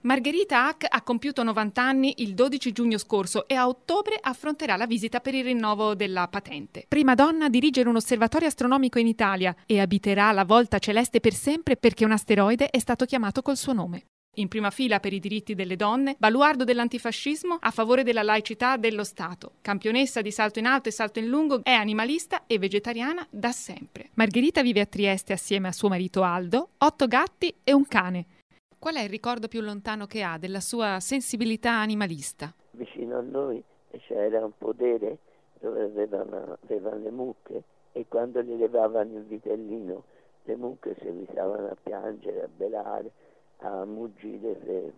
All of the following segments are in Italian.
Margherita Hack ha compiuto 90 anni il 12 giugno scorso e a ottobre affronterà la visita per il rinnovo della patente. Prima donna a dirigere un osservatorio astronomico in Italia e abiterà la volta celeste per sempre perché un asteroide è stato chiamato col suo nome. In prima fila per i diritti delle donne, baluardo dell'antifascismo a favore della laicità dello Stato. Campionessa di salto in alto e salto in lungo, è animalista e vegetariana da sempre. Margherita vive a Trieste assieme a suo marito Aldo, 8 gatti e un cane. Qual è il ricordo più lontano che ha della sua sensibilità animalista? Vicino a noi c'era un podere dove avevano le mucche e quando gli levavano il vitellino le mucche si stavano a piangere, a belare, a muggire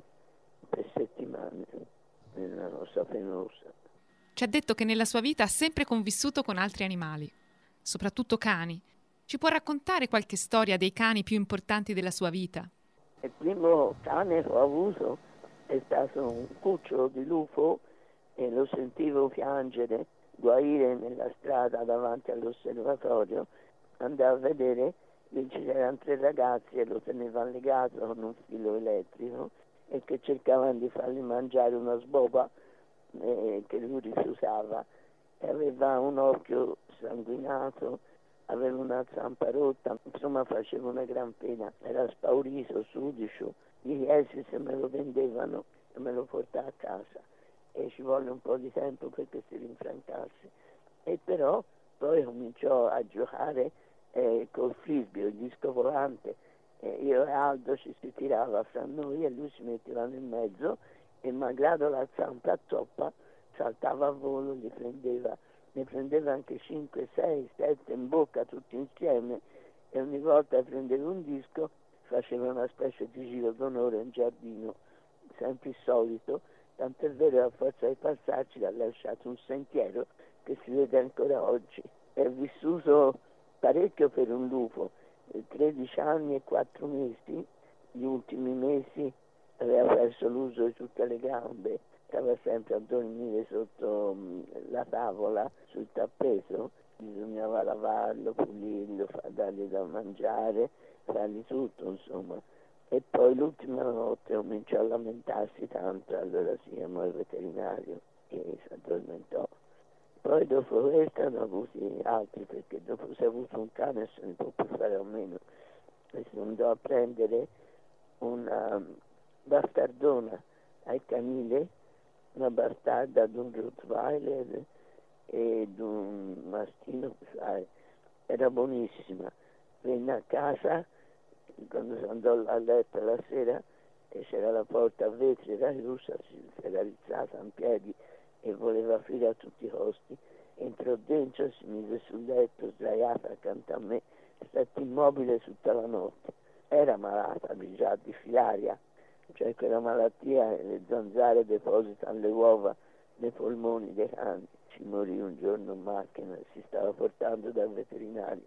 per settimane nella nostra penosa. Ci ha detto che nella sua vita ha sempre convissuto con altri animali, soprattutto cani. Ci può raccontare qualche storia dei cani più importanti della sua vita? Il primo cane che ho avuto è stato un cucciolo di lupo e lo sentivo piangere, guaire nella strada davanti all'osservatorio. Andavo a vedere, lì c'erano 3 ragazzi e lo tenevano legato con un filo elettrico e che cercavano di fargli mangiare una sboba che lui rifiutava. E aveva un occhio sanguinato, aveva una zampa rotta, insomma faceva una gran pena, era spaurito, sudicio. Gli chiesi se me lo vendevano e me lo portava a casa e ci volle un po' di tempo perché si rinfrancasse. E però poi cominciò a giocare col frisbee, il disco volante. Io e Aldo ci si tirava fra noi e lui si metteva nel mezzo e malgrado la zampa toppa saltava a volo, ne prendeva anche 5, 6, 7 in bocca tutti insieme e ogni volta che prendeva un disco faceva una specie di giro d'onore in giardino, sempre il solito, tant'è vero che a forza di passarci l'ha lasciato un sentiero che si vede ancora oggi. È vissuto parecchio per un lupo, 13 anni e 4 mesi, gli ultimi mesi aveva perso l'uso di tutte le gambe, stava sempre a dormire sotto la tavola, sul tappeto, bisognava lavarlo, pulirlo, dargli da mangiare, fargli tutto, insomma. E poi l'ultima notte cominciò a lamentarsi tanto, allora si chiamò il veterinario e si addormentò. Poi dopo questo hanno avuti altri, perché dopo si è avuto un cane se ne può più fare a meno. E si andò a prendere una bastardona al canile, una bastarda di un Rottweiler e di un mastino, sai, era buonissima. Venne a casa, quando si andò a letto la sera, e c'era la porta a vetri, era chiusa, si era rizzata in piedi e voleva aprire a tutti i costi. Entrò dentro, si mise sul letto, sdraiata accanto a me, è stata immobile tutta la notte. Era malata già di filaria, cioè quella malattia, le zanzare depositano le uova nei polmoni dei cani. Ci morì un giorno in macchina, si stava portando dal veterinario.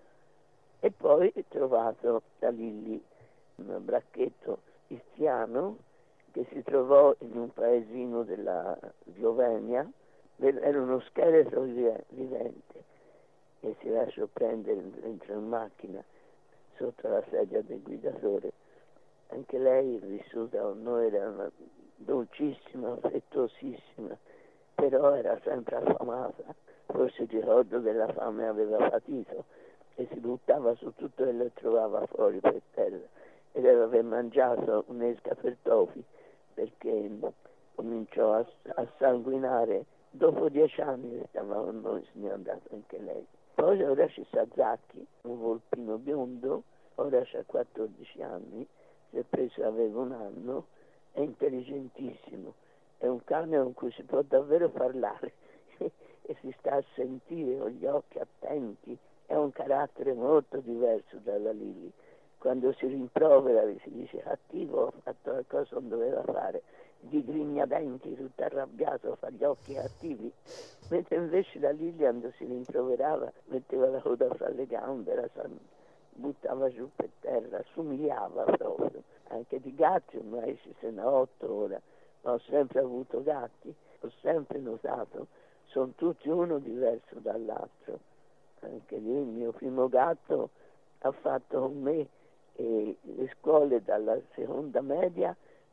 E poi ho trovato da Lilli un bracchetto istiano che si trovò in un paesino della Slovenia, era uno scheletro vivente e si lasciò prendere dentro in macchina sotto la sedia del guidatore. Anche lei, vissuta con noi, era una dolcissima, affettuosissima, però era sempre affamata, forse il ricordo della fame aveva patito e si buttava su tutto quello che trovava fuori per terra e deve aver mangiato un'esca per topi perché cominciò a sanguinare. Dopo 10 anni che stava con noi se ne è andata anche lei. Poi ora ci sta Zacchi, un volpino biondo, ora c'ha 14 anni, si è preso, aveva 1 anno, è intelligentissimo, è un cane con cui si può davvero parlare e si sta a sentire con gli occhi attenti, è un carattere molto diverso dalla Lily. Quando si rimprovera, si dice cattivo, ha fatto qualcosa che non doveva fare, di grignadenti, tutto arrabbiato, fa gli occhi cattivi, mentre invece la Lily quando si rimproverava metteva la coda fra le gambe, buttava giù per terra, somigliava proprio. Anche di gatti ormai ci se ne ho 8 ora, ma ho sempre avuto gatti, ho sempre notato, sono tutti uno diverso dall'altro. Anche lì il mio primo gatto ha fatto con me le scuole dalla seconda media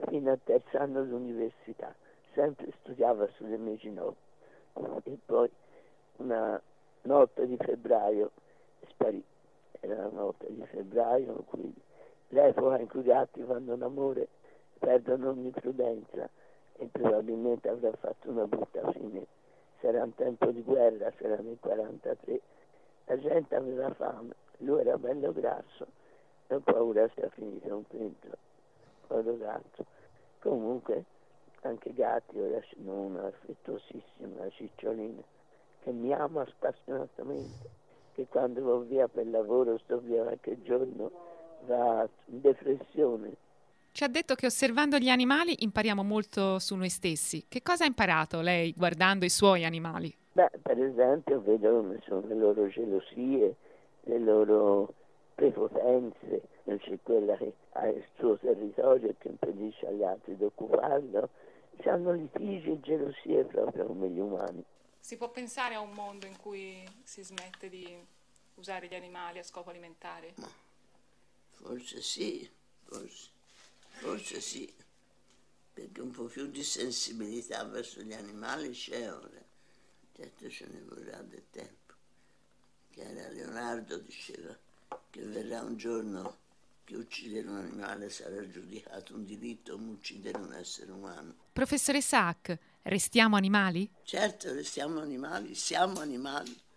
fino al terzo anno all'università, sempre studiava sulle mie ginocchia. E poi una notte di febbraio sparì, era la notte di febbraio, in cui l'epoca in cui i gatti fanno l'amore perdono ogni prudenza, e probabilmente avrà fatto una brutta fine. Sarà un tempo di guerra, sarà nel 1943, la gente aveva fame, lui era bello grasso e ho paura sia finito un quinto, povero gatto. Comunque anche i gatti, ora ce n'è una affettuosissima, una cicciolina, che mi ama spassionatamente, che quando va via per lavoro, sto via qualche giorno, va in depressione. Ci ha detto che osservando gli animali impariamo molto su noi stessi. Che cosa ha imparato lei guardando i suoi animali? Beh, per esempio, vedo come sono le loro gelosie, le loro prepotenze, c'è quella che ha il suo territorio e che impedisce agli altri di occuparlo. Hanno litigi e gelosie proprio come gli umani. Si può pensare a un mondo in cui si smette di usare gli animali a scopo alimentare? Ma forse sì, forse sì, perché un po' più di sensibilità verso gli animali c'è ora. Certo ce ne vorrà del tempo. Chiara Leonardo diceva che verrà un giorno che uccidere un animale sarà giudicato un diritto come uccidere un essere umano. Professoressa Hack, restiamo animali? Certo, restiamo animali, siamo animali.